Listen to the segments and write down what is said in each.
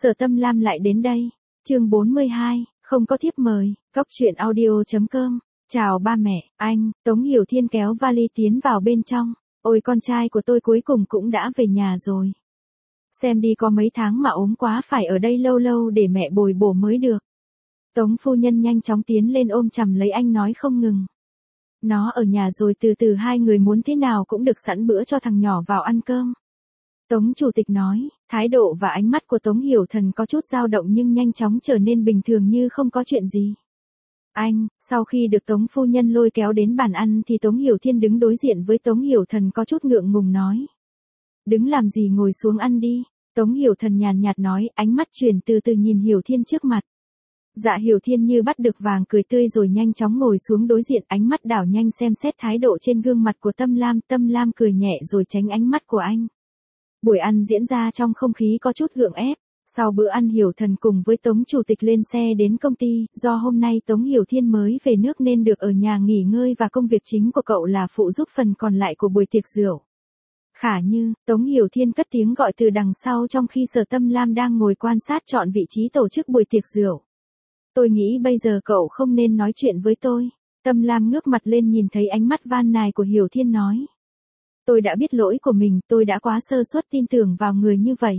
Sở Tâm Lam lại đến đây. Chương 42, không có thiếp mời, Cóc truyện audio.com. Chào ba mẹ, anh. Tống Hiểu Thiên kéo vali tiến vào bên trong. Ôi con trai của tôi cuối cùng cũng đã về nhà rồi. Xem đi có mấy tháng mà ốm quá phải ở đây lâu lâu để mẹ bồi bổ mới được. Tống phu nhân nhanh chóng tiến lên ôm chầm lấy anh nói không ngừng. Nó ở nhà rồi từ từ hai người muốn thế nào cũng được sẵn bữa cho thằng nhỏ vào ăn cơm. Tống chủ tịch nói, thái độ và ánh mắt của Tống Hiểu Thần có chút dao động nhưng nhanh chóng trở nên bình thường như không có chuyện gì. Anh, sau khi được Tống phu nhân lôi kéo đến bàn ăn thì Tống Hiểu Thiên đứng đối diện với Tống Hiểu Thần có chút ngượng ngùng nói. Đứng làm gì ngồi xuống ăn đi. Tống Hiểu Thần nhàn nhạt nói, ánh mắt chuyển từ từ nhìn Hiểu Thiên trước mặt. Dạ Hiểu Thiên như bắt được vàng cười tươi rồi nhanh chóng ngồi xuống đối diện, ánh mắt đảo nhanh xem xét thái độ trên gương mặt của Tâm Lam cười nhẹ rồi tránh ánh mắt của anh. Buổi ăn diễn ra trong không khí có chút gượng ép. Sau bữa ăn Hiểu Thần cùng với Tống chủ tịch lên xe đến công ty, do hôm nay Tống Hiểu Thiên mới về nước nên được ở nhà nghỉ ngơi và công việc chính của cậu là phụ giúp phần còn lại của buổi tiệc rượu. Khả Như, Tống Hiểu Thiên cất tiếng gọi từ đằng sau trong khi Sở Tâm Lam đang ngồi quan sát chọn vị trí tổ chức buổi tiệc rượu. Tôi nghĩ bây giờ cậu không nên nói chuyện với tôi. Tâm Lam ngước mặt lên nhìn thấy ánh mắt van nài của Hiểu Thiên nói. Tôi đã biết lỗi của mình, tôi đã quá sơ suất tin tưởng vào người như vậy.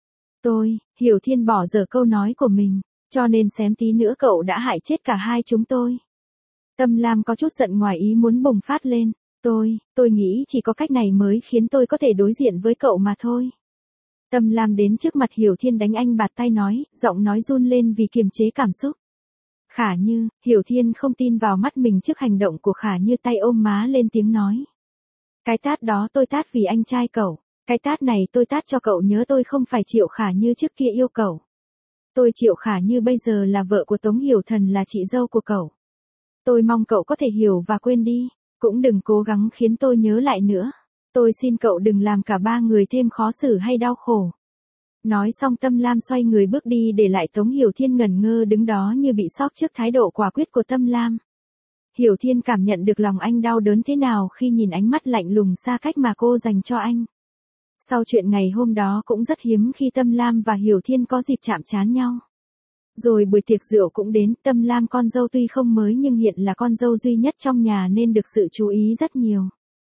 Hiểu Thiên bỏ dở câu nói của mình, cho nên xém tí nữa cậu đã hại chết cả hai chúng tôi. Tâm Lam có chút giận ngoài ý muốn bùng phát lên. Tôi nghĩ chỉ có cách này mới khiến tôi có thể đối diện với cậu mà thôi. Tâm Lam đến trước mặt Hiểu Thiên đánh anh bạt tay nói, giọng nói run lên vì kiềm chế cảm xúc. Khả Như, Hiểu Thiên không tin vào mắt mình trước hành động của Khả Như, tay ôm má lên tiếng nói. Cái tát đó tôi tát vì anh trai cậu. Cái tát này tôi tát cho cậu nhớ tôi không phải Triệu Khả Như trước kia yêu cậu. Tôi Triệu Khả Như bây giờ là vợ của Tống Hiểu Thần, là chị dâu của cậu. Tôi mong cậu có thể hiểu và quên đi, cũng đừng cố gắng khiến tôi nhớ lại nữa. Tôi xin cậu đừng làm cả ba người thêm khó xử hay đau khổ. Nói xong Tâm Lam xoay người bước đi để lại Tống Hiểu Thiên ngẩn ngơ đứng đó như bị sốc trước thái độ quả quyết của Tâm Lam. Hiểu Thiên cảm nhận được lòng anh đau đớn thế nào khi nhìn ánh mắt lạnh lùng xa cách mà cô dành cho anh. Sau chuyện ngày hôm đó cũng rất hiếm khi Tâm Lam và Hiểu Thiên có dịp chạm trán nhau. Rồi buổi tiệc rượu cũng đến, Tâm Lam con dâu tuy không mới nhưng hiện là con dâu duy nhất trong nhà nên được sự chú ý rất nhiều.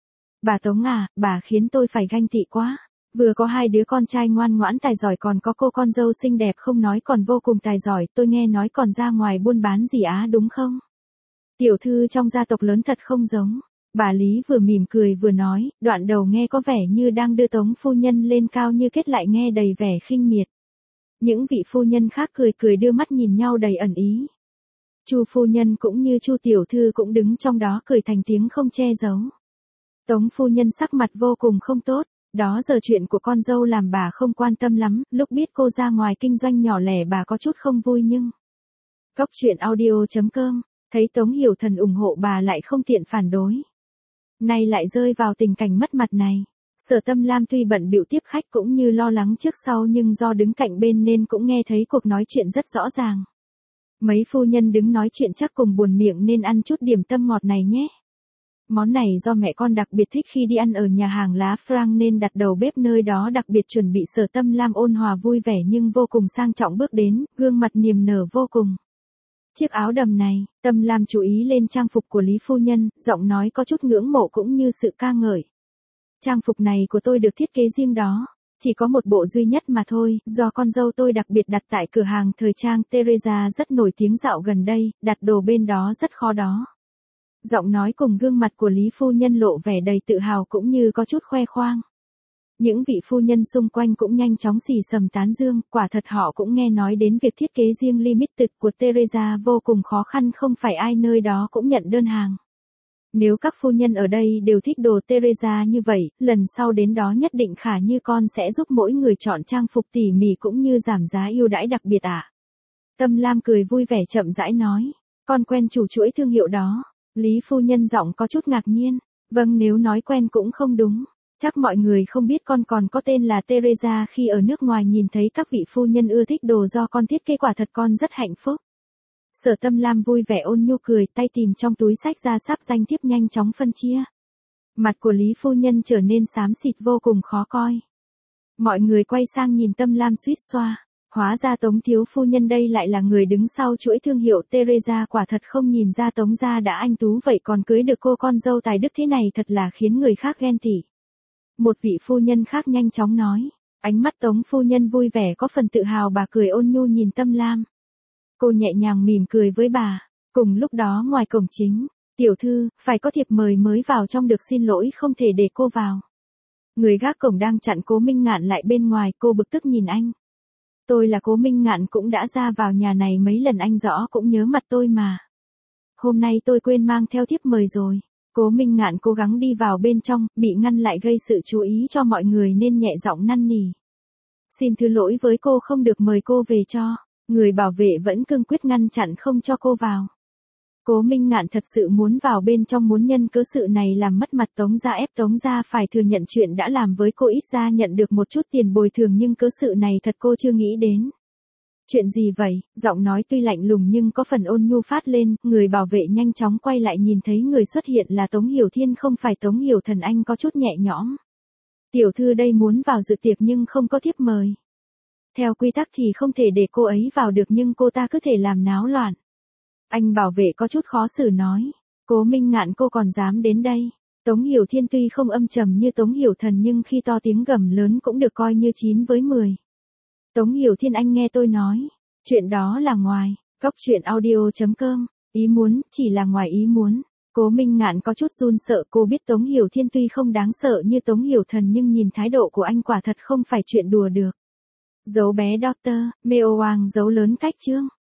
Bà Tống à, bà khiến tôi phải ganh tị quá. Vừa có hai đứa con trai ngoan ngoãn tài giỏi còn có cô con dâu xinh đẹp không nói còn vô cùng tài giỏi, tôi nghe nói còn ra ngoài buôn bán gì á đúng không? Tiểu thư trong gia tộc lớn thật không giống. Bà Lý vừa mỉm cười vừa nói, đoạn đầu nghe có vẻ như đang đưa Tống phu nhân lên cao như kết lại nghe đầy vẻ khinh miệt. Những vị phu nhân khác cười đưa mắt nhìn nhau đầy ẩn ý. Chu phu nhân cũng như Chu tiểu thư cũng đứng trong đó cười thành tiếng không che giấu. Tống phu nhân sắc mặt vô cùng không tốt, đó giờ chuyện của con dâu làm bà không quan tâm lắm, lúc biết cô ra ngoài kinh doanh nhỏ lẻ bà có chút không vui nhưng. Cóc truyện audio.com, thấy Tống Hiểu Thần ủng hộ bà lại không tiện phản đối. Nay lại rơi vào tình cảnh mất mặt này. Sở Tâm Lam tuy bận bịu tiếp khách cũng như lo lắng trước sau nhưng do đứng cạnh bên nên cũng nghe thấy cuộc nói chuyện rất rõ ràng. Mấy phu nhân đứng nói chuyện chắc cùng buồn miệng nên ăn chút điểm tâm ngọt này nhé. Món này do mẹ con đặc biệt thích khi đi ăn ở nhà hàng lá Franc nên đặt đầu bếp nơi đó đặc biệt chuẩn bị. Sở Tâm Lam ôn hòa vui vẻ nhưng vô cùng sang trọng bước đến, gương mặt niềm nở vô cùng. Chiếc áo đầm này, Tâm Lam chú ý lên trang phục của Lý phu nhân, giọng nói có chút ngưỡng mộ cũng như sự ca ngợi. Trang phục này của tôi được thiết kế riêng đó, chỉ có một bộ duy nhất mà thôi, do con dâu tôi đặc biệt đặt tại cửa hàng thời trang Teresa rất nổi tiếng dạo gần đây, đặt đồ bên đó rất khó đó. Giọng nói cùng gương mặt của Lý phu nhân lộ vẻ đầy tự hào cũng như có chút khoe khoang. Những vị phu nhân xung quanh cũng nhanh chóng xì xầm tán dương, quả thật họ cũng nghe nói đến việc thiết kế riêng limited của Teresa vô cùng khó khăn, không phải ai nơi đó cũng nhận đơn hàng. Nếu các phu nhân ở đây đều thích đồ Teresa như vậy, lần sau đến đó nhất định Khả Như con sẽ giúp mỗi người chọn trang phục tỉ mỉ cũng như giảm giá ưu đãi đặc biệt ạ. Tâm Lam cười vui vẻ chậm rãi nói, con quen chủ chuỗi thương hiệu đó. Lý phu nhân giọng có chút ngạc nhiên, vâng nếu nói quen cũng không đúng. Chắc mọi người không biết con còn có tên là Teresa, khi ở nước ngoài nhìn thấy các vị phu nhân ưa thích đồ do con thiết kế quả thật con rất hạnh phúc. Sở Tâm Lam vui vẻ ôn nhu cười, tay tìm trong túi sách ra sắp danh thiếp nhanh chóng phân chia. Mặt của Lý phu nhân trở nên xám xịt vô cùng khó coi. Mọi người quay sang nhìn Tâm Lam suýt xoa. Hóa ra Tống thiếu phu nhân đây lại là người đứng sau chuỗi thương hiệu Teresa, quả thật không nhìn ra Tống gia đã anh tú vậy còn cưới được cô con dâu tài đức thế này thật là khiến người khác ghen tị. Một vị phu nhân khác nhanh chóng nói, ánh mắt Tống phu nhân vui vẻ có phần tự hào, bà cười ôn nhu nhìn Tâm Lam. Cô nhẹ nhàng mỉm cười với bà. Cùng lúc đó ngoài cổng chính, tiểu thư, phải có thiệp mời mới vào trong được, xin lỗi không thể để cô vào. Người gác cổng đang chặn Cố Minh Ngạn lại bên ngoài, cô bực tức nhìn anh. Tôi là Cố Minh Ngạn, cũng đã ra vào nhà này mấy lần, anh rõ cũng nhớ mặt tôi mà. Hôm nay tôi quên mang theo thiếp mời rồi. Cố Minh Ngạn cố gắng đi vào bên trong, bị ngăn lại gây sự chú ý cho mọi người nên nhẹ giọng năn nỉ. Xin thứ lỗi với cô không được mời cô về cho. Người bảo vệ vẫn cương quyết ngăn chặn không cho cô vào. Cố Minh Ngạn thật sự muốn vào bên trong, muốn nhân cớ sự này làm mất mặt Tống gia, ép Tống gia phải thừa nhận chuyện đã làm với cô, ít ra nhận được một chút tiền bồi thường, nhưng cớ sự này thật cô chưa nghĩ đến. Chuyện gì vậy? Giọng nói tuy lạnh lùng nhưng có phần ôn nhu phát lên, người bảo vệ nhanh chóng quay lại nhìn thấy người xuất hiện là Tống Hiểu Thiên không phải Tống Hiểu Thần, anh có chút nhẹ nhõm. Tiểu thư đây muốn vào dự tiệc nhưng không có thiếp mời. Theo quy tắc thì không thể để cô ấy vào được nhưng cô ta cứ thể làm náo loạn. Anh bảo vệ có chút khó xử nói. Cố Minh Ngạn, cô còn dám đến đây. Tống Hiểu Thiên tuy không âm trầm như Tống Hiểu Thần nhưng khi to tiếng gầm lớn cũng được coi như 9 với 10. Tống Hiểu Thiên, anh nghe tôi nói. Chuyện đó là ngoài. Góc chuyện audio.com. Ý muốn, chỉ là ngoài ý muốn. Cố Minh Ngạn có chút run sợ, cô biết Tống Hiểu Thiên tuy không đáng sợ như Tống Hiểu Thần nhưng nhìn thái độ của anh quả thật không phải chuyện đùa được. Dấu bé Doctor, Meo Hoàng dấu lớn cách chương.